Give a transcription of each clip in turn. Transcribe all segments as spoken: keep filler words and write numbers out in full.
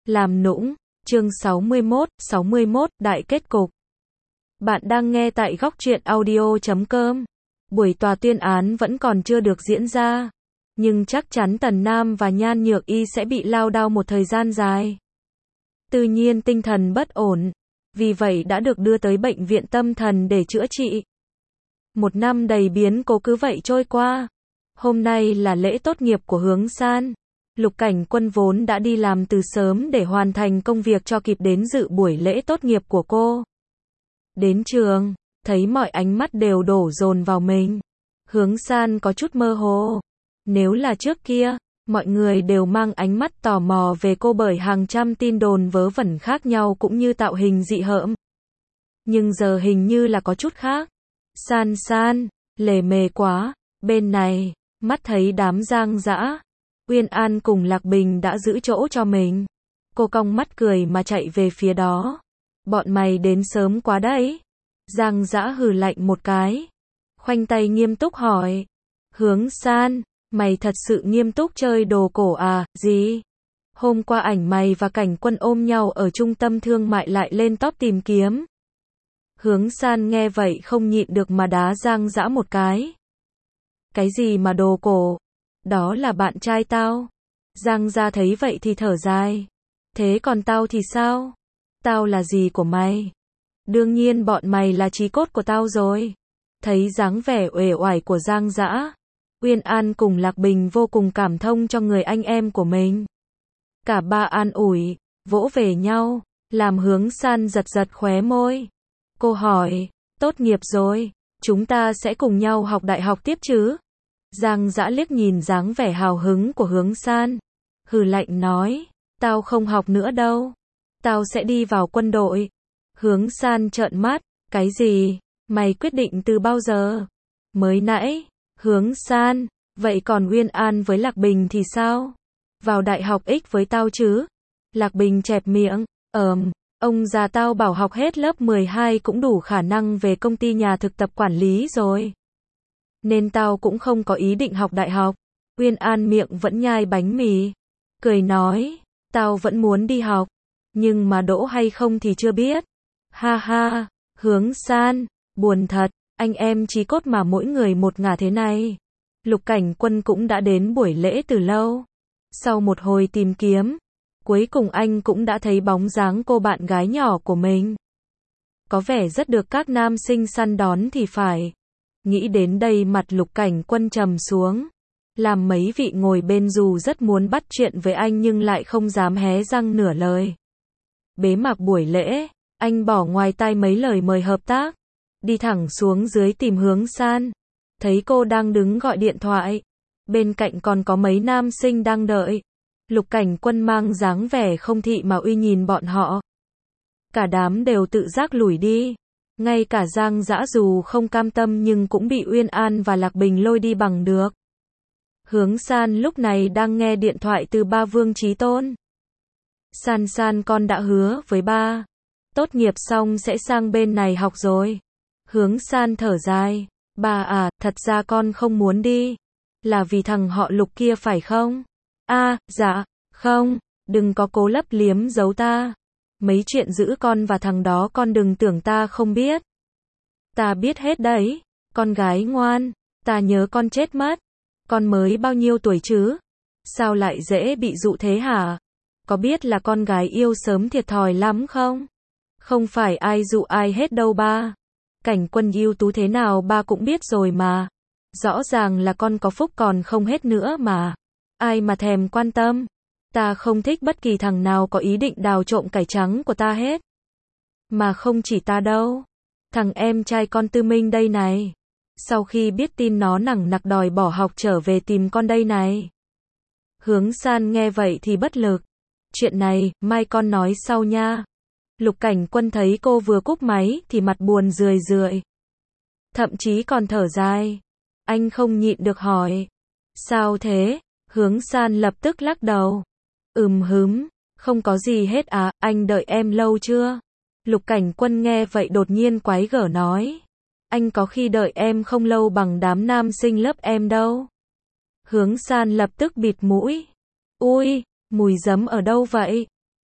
Làm nũng, chương sáu mươi mốt, sáu mươi mốt, đại kết cục. Bạn đang nghe tại góc truyện audio chấm com. Buổi tòa tuyên án vẫn còn chưa được diễn ra, nhưng chắc chắn Tần Nam và Nhan Nhược Y sẽ bị lao đao một thời gian dài. Tự nhiên tinh thần bất ổn, vì vậy đã được đưa tới bệnh viện tâm thần để chữa trị. Một năm đầy biến cố cứ vậy trôi qua. Hôm nay là lễ tốt nghiệp của Hướng San. Lục Cảnh Quân vốn đã đi làm từ sớm để hoàn thành công việc cho kịp đến dự buổi lễ tốt nghiệp của cô. Đến trường, thấy mọi ánh mắt đều đổ dồn vào mình. Hướng San có chút mơ hồ. Nếu là trước kia, mọi người đều mang ánh mắt tò mò về cô bởi hàng trăm tin đồn vớ vẩn khác nhau cũng như tạo hình dị hợm. Nhưng giờ hình như là có chút khác. San San, lề mề quá, bên này, mắt thấy đám Giang Dã, Uyên An cùng Lạc Bình đã giữ chỗ cho mình. Cô cong mắt cười mà chạy về phía đó. Bọn mày đến sớm quá đấy. Giang Dã hừ lạnh một cái. Khoanh tay nghiêm túc hỏi. Hướng San, mày thật sự nghiêm túc chơi đồ cổ à, gì? Hôm qua ảnh mày và Cảnh Quân ôm nhau ở trung tâm thương mại lại lên top tìm kiếm. Hướng San nghe vậy không nhịn được mà đá Giang Dã một cái. Cái gì mà đồ cổ? Đó là bạn trai tao. Giang Gia thấy vậy thì thở dài. Thế còn tao thì sao? Tao là gì của mày? Đương nhiên bọn mày là chí cốt của tao rồi. Thấy dáng vẻ uể oải của Giang Dã, Uyên An cùng Lạc Bình vô cùng cảm thông cho người anh em của mình. Cả ba an ủi, vỗ về nhau, làm Hướng San giật giật khóe môi. Cô hỏi, tốt nghiệp rồi, chúng ta sẽ cùng nhau học đại học tiếp chứ? Giang Dã liếc nhìn dáng vẻ hào hứng của Hướng San, hừ lạnh nói, tao không học nữa đâu, tao sẽ đi vào quân đội. Hướng San trợn mắt, cái gì, mày quyết định từ bao giờ? Mới nãy. Hướng San, vậy còn Uyên An với Lạc Bình thì sao? Vào đại học X với tao chứ? Lạc Bình chẹp miệng, ờm, ông già tao bảo học hết lớp mười hai cũng đủ khả năng về công ty nhà thực tập quản lý rồi. Nên tao cũng không có ý định học đại học. Uyên An miệng vẫn nhai bánh mì, cười nói, tao vẫn muốn đi học, nhưng mà đỗ hay không thì chưa biết. Ha ha, Hướng San, buồn thật, anh em chí cốt mà mỗi người một ngả thế này. Lục Cảnh Quân cũng đã đến buổi lễ từ lâu. Sau một hồi tìm kiếm, cuối cùng anh cũng đã thấy bóng dáng cô bạn gái nhỏ của mình. Có vẻ rất được các nam sinh săn đón thì phải. Nghĩ đến đây mặt Lục Cảnh Quân trầm xuống. Làm mấy vị ngồi bên dù rất muốn bắt chuyện với anh nhưng lại không dám hé răng nửa lời. Bế mạc buổi lễ, anh bỏ ngoài tai mấy lời mời hợp tác. Đi thẳng xuống dưới tìm Hướng San. Thấy cô đang đứng gọi điện thoại. Bên cạnh còn có mấy nam sinh đang đợi. Lục Cảnh Quân mang dáng vẻ không thị mà uy nhìn bọn họ. Cả đám đều tự giác lủi đi. Ngay cả Giang Dã dù không cam tâm nhưng cũng bị Uyên An và Lạc Bình lôi đi bằng được. Hướng San lúc này đang nghe điện thoại từ ba Vương Chí Tôn. San San con đã hứa với ba. Tốt nghiệp xong sẽ sang bên này học rồi. Hướng San thở dài. Ba à, thật ra con không muốn đi. Là vì thằng họ Lục kia phải không? A, à, dạ, không, đừng có cố lấp liếm giấu ta. Mấy chuyện giữ con và thằng đó con đừng tưởng ta không biết. Ta biết hết đấy, con gái ngoan, ta nhớ con chết mất. Con mới bao nhiêu tuổi chứ? Sao lại dễ bị dụ thế hả? Có biết là con gái yêu sớm thiệt thòi lắm không? Không phải ai dụ ai hết đâu ba. Cảnh Quân ưu tú thế nào ba cũng biết rồi mà. Rõ ràng là con có phúc còn không hết nữa mà. Ai mà thèm quan tâm. Ta không thích bất kỳ thằng nào có ý định đào trộm cải trắng của ta hết. Mà không chỉ ta đâu. Thằng em trai con Tư Minh đây này. Sau khi biết tin nó nằng nặc đòi bỏ học trở về tìm con đây này. Hướng San nghe vậy thì bất lực. Chuyện này, mai con nói sau nha. Lục Cảnh Quân thấy cô vừa cúp máy thì mặt buồn rười rượi. Thậm chí còn thở dài. Anh không nhịn được hỏi. Sao thế? Hướng San lập tức lắc đầu. Ừm hứm, không có gì hết à, anh đợi em lâu chưa? Lục Cảnh Quân nghe vậy đột nhiên quái gở nói. Anh có khi đợi em không lâu bằng đám nam sinh lớp em đâu. Hướng San lập tức bịt mũi. Ui, mùi giấm ở đâu vậy?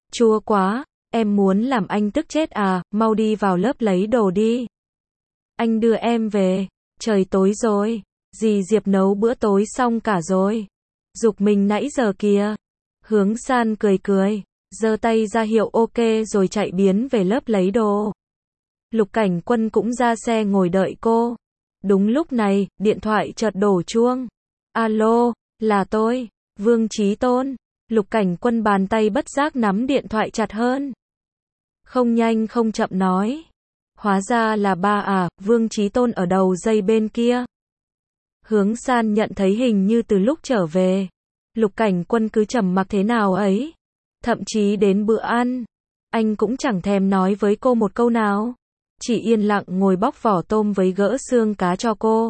Chua quá, em muốn làm anh tức chết à, mau đi vào lớp lấy đồ đi. Anh đưa em về, trời tối rồi, dì Diệp nấu bữa tối xong cả rồi. Giục mình nãy giờ kìa. Hướng San cười cười, giơ tay ra hiệu ok rồi chạy biến về lớp lấy đồ. Lục Cảnh Quân cũng ra xe ngồi đợi cô. Đúng lúc này, điện thoại chợt đổ chuông. Alo, là tôi, Vương Chí Tôn. Lục Cảnh Quân bàn tay bất giác nắm điện thoại chặt hơn. Không nhanh không chậm nói. Hóa ra là ba à, Vương Chí Tôn ở đầu dây bên kia. Hướng San nhận thấy hình như từ lúc trở về, Lục Cảnh Quân cứ trầm mặc thế nào ấy. Thậm chí đến bữa ăn, anh cũng chẳng thèm nói với cô một câu nào. Chỉ yên lặng ngồi bóc vỏ tôm với gỡ xương cá cho cô.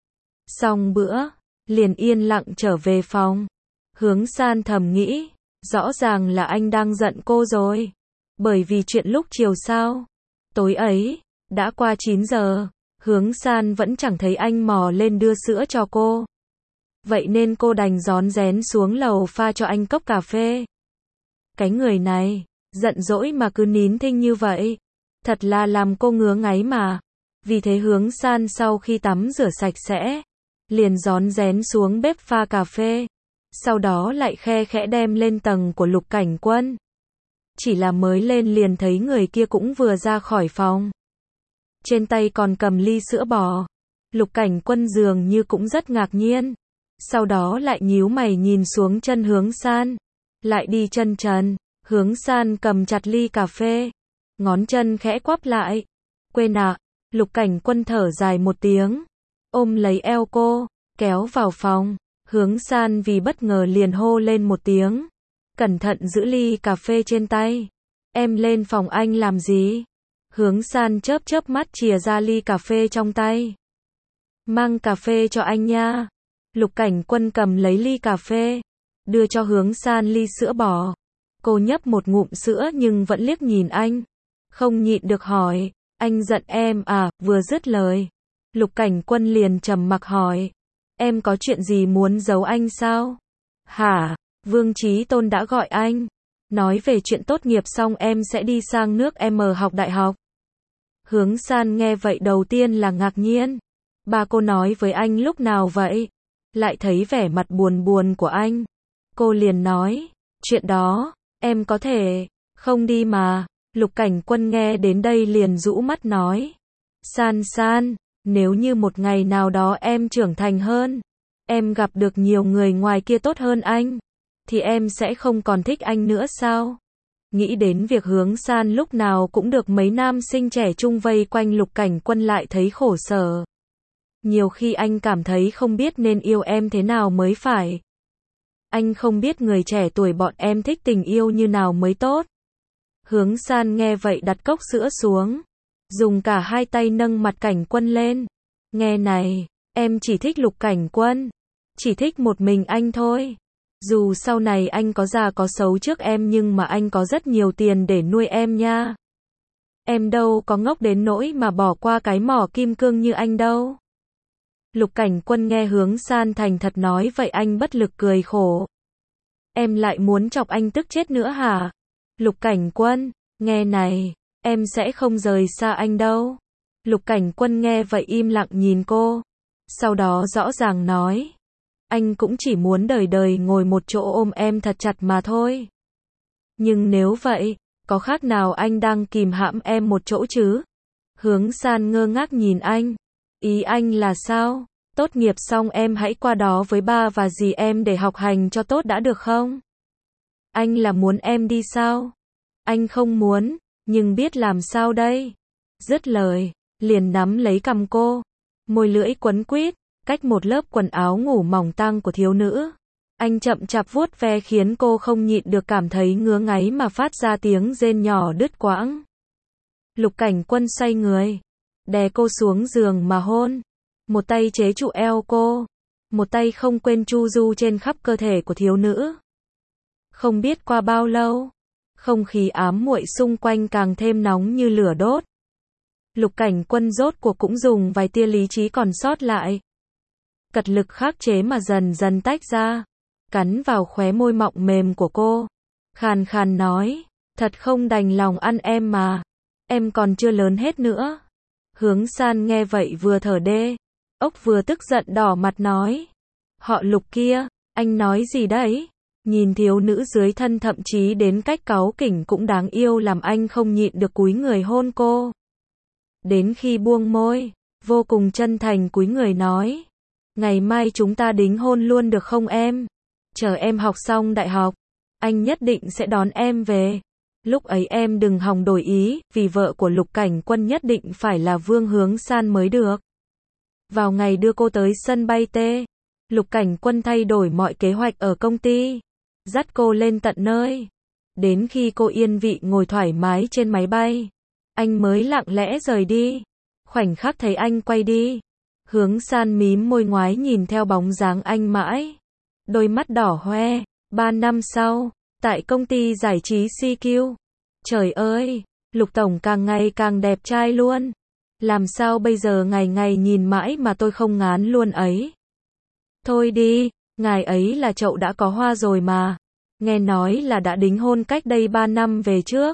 Xong bữa, liền yên lặng trở về phòng. Hướng San thầm nghĩ, rõ ràng là anh đang giận cô rồi. Bởi vì chuyện lúc chiều sao. Tối ấy, đã qua chín giờ, Hướng San vẫn chẳng thấy anh mò lên đưa sữa cho cô. Vậy nên cô đành rón rén xuống lầu pha cho anh cốc cà phê. Cái người này, giận dỗi mà cứ nín thinh như vậy. Thật là làm cô ngứa ngáy mà. Vì thế Hướng San sau khi tắm rửa sạch sẽ, liền rón rén xuống bếp pha cà phê. Sau đó lại khe khẽ đem lên tầng của Lục Cảnh Quân. Chỉ là mới lên liền thấy người kia cũng vừa ra khỏi phòng. Trên tay còn cầm ly sữa bò. Lục Cảnh Quân dường như cũng rất ngạc nhiên. Sau đó lại nhíu mày nhìn xuống chân Hướng San. Lại đi chân trần. Hướng San cầm chặt ly cà phê. Ngón chân khẽ quắp lại. Quên à. Lục Cảnh Quân thở dài một tiếng. Ôm lấy eo cô. Kéo vào phòng. Hướng San vì bất ngờ liền hô lên một tiếng. Cẩn thận giữ ly cà phê trên tay. Em lên phòng anh làm gì? Hướng San chớp chớp mắt chìa ra ly cà phê trong tay. Mang cà phê cho anh nha. Lục Cảnh Quân cầm lấy ly cà phê. Đưa cho Hướng San ly sữa bò. Cô nhấp một ngụm sữa nhưng vẫn liếc nhìn anh. Không nhịn được hỏi. Anh giận em à? Vừa dứt lời, Lục Cảnh Quân liền trầm mặc hỏi. Em có chuyện gì muốn giấu anh sao? Hả? Vương Chí Tôn đã gọi anh. Nói về chuyện tốt nghiệp xong em sẽ đi sang nước M học đại học. Hướng San nghe vậy đầu tiên là ngạc nhiên. Ba cô nói với anh lúc nào vậy? Lại thấy vẻ mặt buồn buồn của anh. Cô liền nói. Chuyện đó, em có thể không đi mà. Lục Cảnh Quân nghe đến đây liền rũ mắt nói. San San, nếu như một ngày nào đó em trưởng thành hơn, em gặp được nhiều người ngoài kia tốt hơn anh, thì em sẽ không còn thích anh nữa sao? Nghĩ đến việc Hướng San lúc nào cũng được mấy nam sinh trẻ trung vây quanh, Lục Cảnh Quân lại thấy khổ sở. Nhiều khi anh cảm thấy không biết nên yêu em thế nào mới phải. Anh không biết người trẻ tuổi bọn em thích tình yêu như nào mới tốt. Hướng San nghe vậy đặt cốc sữa xuống, dùng cả hai tay nâng mặt Cảnh Quân lên. Nghe này, em chỉ thích Lục Cảnh Quân, chỉ thích một mình anh thôi. Dù sau này anh có già có xấu trước em nhưng mà anh có rất nhiều tiền để nuôi em nha. Em đâu có ngốc đến nỗi mà bỏ qua cái mỏ kim cương như anh đâu. Lục Cảnh Quân nghe Hướng San thành thật nói vậy anh bất lực cười khổ. Em lại muốn chọc anh tức chết nữa hả? Lục Cảnh Quân, nghe này, em sẽ không rời xa anh đâu. Lục Cảnh Quân nghe vậy im lặng nhìn cô. Sau đó rõ ràng nói. Anh cũng chỉ muốn đời đời ngồi một chỗ ôm em thật chặt mà thôi. Nhưng nếu vậy, có khác nào anh đang kìm hãm em một chỗ chứ? Hướng San ngơ ngác nhìn anh. Ý anh là sao? Tốt nghiệp xong em hãy qua đó với ba và dì em để học hành cho tốt đã được không? Anh là muốn em đi sao? Anh không muốn, nhưng biết làm sao đây? Dứt lời, liền nắm lấy cằm cô. Môi lưỡi quấn quýt, cách một lớp quần áo ngủ mỏng tang của thiếu nữ. Anh chậm chạp vuốt ve khiến cô không nhịn được cảm thấy ngứa ngáy mà phát ra tiếng rên nhỏ đứt quãng. Lục Cảnh Quân xoay người, đè cô xuống giường mà hôn. Một tay chế trụ eo cô, một tay không quên chu du trên khắp cơ thể của thiếu nữ. Không biết qua bao lâu, không khí ám muội xung quanh càng thêm nóng như lửa đốt. Lục Cảnh Quân rốt cuộc cũng dùng vài tia lý trí còn sót lại. Cật lực khắc chế mà dần dần tách ra, cắn vào khóe môi mọng mềm của cô. Khàn khàn nói, Thật không đành lòng ăn em mà. Em còn chưa lớn hết nữa. Hướng San nghe vậy vừa thở đê. Ốc vừa tức giận đỏ mặt nói. Họ Lục kia, anh nói gì đấy? Nhìn thiếu nữ dưới thân thậm chí đến cách cáu kỉnh cũng đáng yêu làm anh không nhịn được cúi người hôn cô. Đến khi buông môi, vô cùng chân thành cúi người nói. Ngày mai chúng ta đính hôn luôn được không em? Chờ em học xong đại học, anh nhất định sẽ đón em về. Lúc ấy em đừng hòng đổi ý, vì vợ của Lục Cảnh Quân nhất định phải là Vương Hướng San mới được. Vào ngày đưa cô tới sân bay T, Lục Cảnh Quân thay đổi mọi kế hoạch ở công ty, dắt cô lên tận nơi. Đến khi cô yên vị ngồi thoải mái trên máy bay, anh mới lặng lẽ rời đi. Khoảnh khắc thấy anh quay đi, Hướng San mím môi ngoái nhìn theo bóng dáng anh mãi. Đôi mắt đỏ hoe. Ba năm sau, tại công ty giải trí xê quy. Trời ơi, Lục Tổng càng ngày càng đẹp trai luôn. Làm sao bây giờ ngày ngày nhìn mãi mà tôi không ngán luôn ấy. Thôi đi, ngài ấy là chậu đã có hoa rồi mà. Nghe nói là đã đính hôn cách đây ba năm về trước.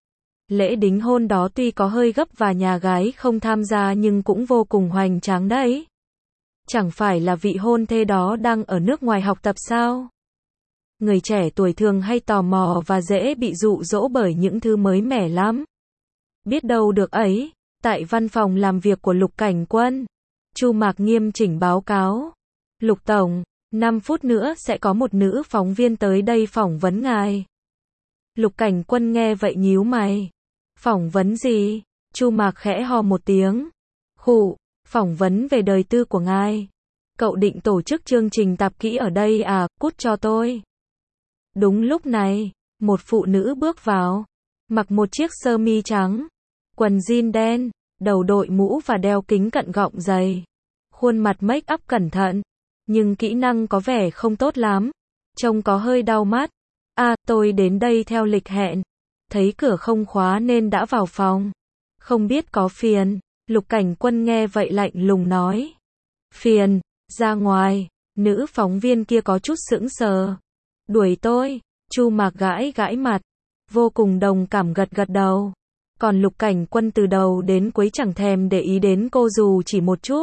Lễ đính hôn đó tuy có hơi gấp và nhà gái không tham gia nhưng cũng vô cùng hoành tráng đấy. Chẳng phải là vị hôn thê đó đang ở nước ngoài học tập sao? Người trẻ tuổi thường hay tò mò và dễ bị dụ dỗ bởi những thứ mới mẻ lắm. Biết đâu được ấy, tại văn phòng làm việc của Lục Cảnh Quân, Chu Mạc nghiêm chỉnh báo cáo. Lục Tổng, năm phút nữa sẽ có một nữ phóng viên tới đây phỏng vấn ngài. Lục Cảnh Quân nghe vậy nhíu mày. Phỏng vấn gì? Chu Mạc khẽ ho một tiếng. Khụ, phỏng vấn về đời tư của ngài. Cậu định tổ chức chương trình tạp kỹ ở đây à, cút cho tôi. Đúng lúc này, một phụ nữ bước vào, mặc một chiếc sơ mi trắng, quần jean đen, đầu đội mũ và đeo kính cận gọng dày. Khuôn mặt make up cẩn thận, nhưng kỹ năng có vẻ không tốt lắm, trông có hơi đau mắt. À, tôi đến đây theo lịch hẹn, thấy cửa không khóa nên đã vào phòng. Không biết có phiền? Lục Cảnh Quân nghe vậy lạnh lùng nói. Phiền, ra ngoài. Nữ phóng viên kia có chút sững sờ. Đuổi tôi. Chu Mạc gãi gãi mặt, vô cùng đồng cảm gật gật đầu. Còn Lục Cảnh Quân từ đầu đến cuối chẳng thèm để ý đến cô dù chỉ một chút.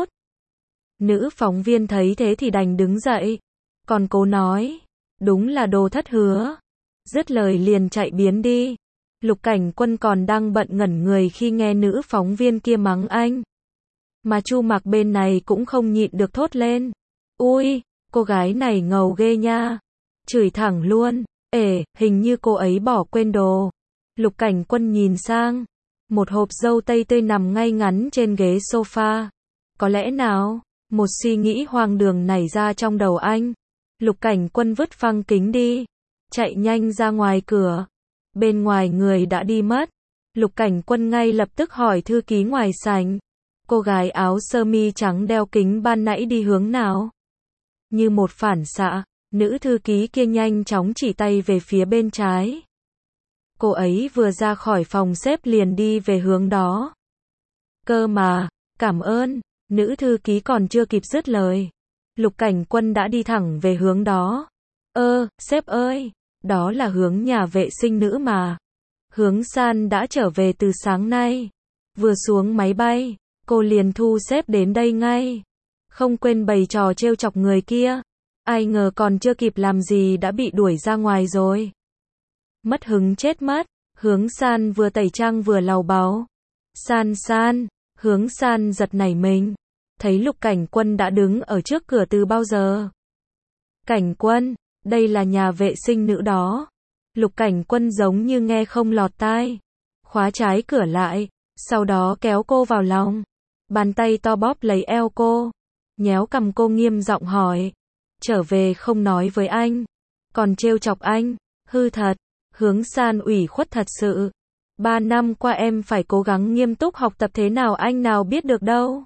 Nữ phóng viên thấy thế thì đành đứng dậy, còn cô nói, đúng là đồ thất hứa. Dứt lời liền chạy biến đi. Lục Cảnh Quân còn đang bận ngẩn người khi nghe nữ phóng viên kia mắng anh. Mà Chu Mạc bên này cũng không nhịn được thốt lên. Ui, cô gái này ngầu ghê nha. Chửi thẳng luôn. Ể, hình như cô ấy bỏ quên đồ. Lục Cảnh Quân nhìn sang. Một hộp dâu tây tươi nằm ngay ngắn trên ghế sofa. Có lẽ nào? Một suy nghĩ hoang đường nảy ra trong đầu anh. Lục Cảnh Quân vứt phăng kính đi, chạy nhanh ra ngoài cửa. Bên ngoài người đã đi mất. Lục Cảnh Quân ngay lập tức hỏi thư ký ngoài sảnh. Cô gái áo sơ mi trắng đeo kính ban nãy đi hướng nào? Như một phản xạ, nữ thư ký kia nhanh chóng chỉ tay về phía bên trái. Cô ấy vừa ra khỏi phòng xếp liền đi về hướng đó. Cơ mà, cảm ơn. Nữ thư ký còn chưa kịp dứt lời, Lục Cảnh Quân đã đi thẳng về hướng đó. Ơ, sếp ơi, đó là hướng nhà vệ sinh nữ mà. Hướng San đã trở về từ sáng nay. Vừa xuống máy bay, cô liền thu xếp đến đây ngay. Không quên bày trò trêu chọc người kia. Ai ngờ còn chưa kịp làm gì đã bị đuổi ra ngoài rồi. Mất hứng chết mất. Hướng San vừa tẩy trang vừa lầu báu. San San. Hướng San giật nảy mình, thấy Lục Cảnh Quân đã đứng ở trước cửa từ bao giờ. Cảnh Quân, đây là nhà vệ sinh nữ đó. Lục Cảnh Quân giống như nghe không lọt tai, khóa trái cửa lại, sau đó kéo cô vào lòng, bàn tay to bóp lấy eo cô, nhéo cằm cô nghiêm giọng hỏi, trở về không nói với anh, còn trêu chọc anh, hư thật. Hướng San ủy khuất thật sự. Ba năm qua em phải cố gắng nghiêm túc học tập thế nào anh nào biết được đâu.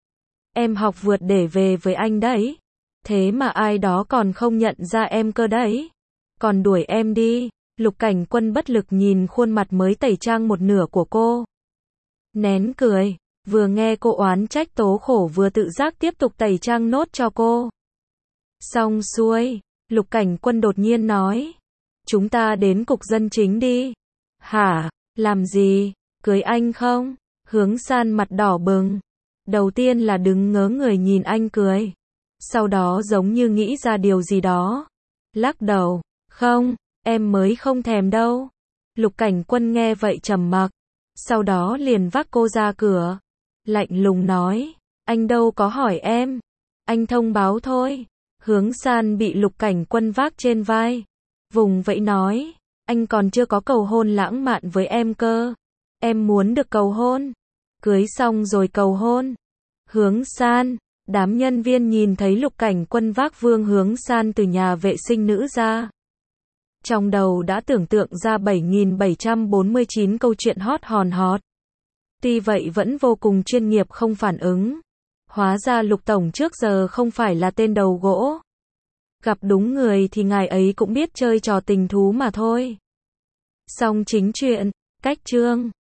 Em học vượt để về với anh đấy. Thế mà ai đó còn không nhận ra em cơ đấy. Còn đuổi em đi. Lục Cảnh Quân bất lực nhìn khuôn mặt mới tẩy trang một nửa của cô. Nén cười. Vừa nghe cô oán trách tố khổ vừa tự giác tiếp tục tẩy trang nốt cho cô. Xong xuôi. Lục Cảnh Quân đột nhiên nói. Chúng ta đến cục dân chính đi. Hả, làm gì, cưới anh không? Hướng San mặt đỏ bừng. Đầu tiên là đứng ngớ người nhìn anh cười. Sau đó giống như nghĩ ra điều gì đó. Lắc đầu, không, em mới không thèm đâu. Lục Cảnh Quân nghe vậy trầm mặc. Sau đó liền vác cô ra cửa. Lạnh lùng nói, anh đâu có hỏi em. Anh thông báo thôi. Hướng San bị Lục Cảnh Quân vác trên vai. Vùng vẫy nói, anh còn chưa có cầu hôn lãng mạn với em cơ. Em muốn được cầu hôn. Cưới xong rồi cầu hôn. Hướng San, đám nhân viên nhìn thấy Lục Cảnh Quân vác Vương Hướng San từ nhà vệ sinh nữ ra. Trong đầu đã tưởng tượng ra bảy nghìn bảy trăm bốn mươi chín câu chuyện hot hòn hot. Tuy vậy vẫn vô cùng chuyên nghiệp không phản ứng. Hóa ra Lục Tổng trước giờ không phải là tên đầu gỗ. Gặp đúng người thì ngài ấy cũng biết chơi trò tình thú mà thôi. Xong chính chuyện, cách chương.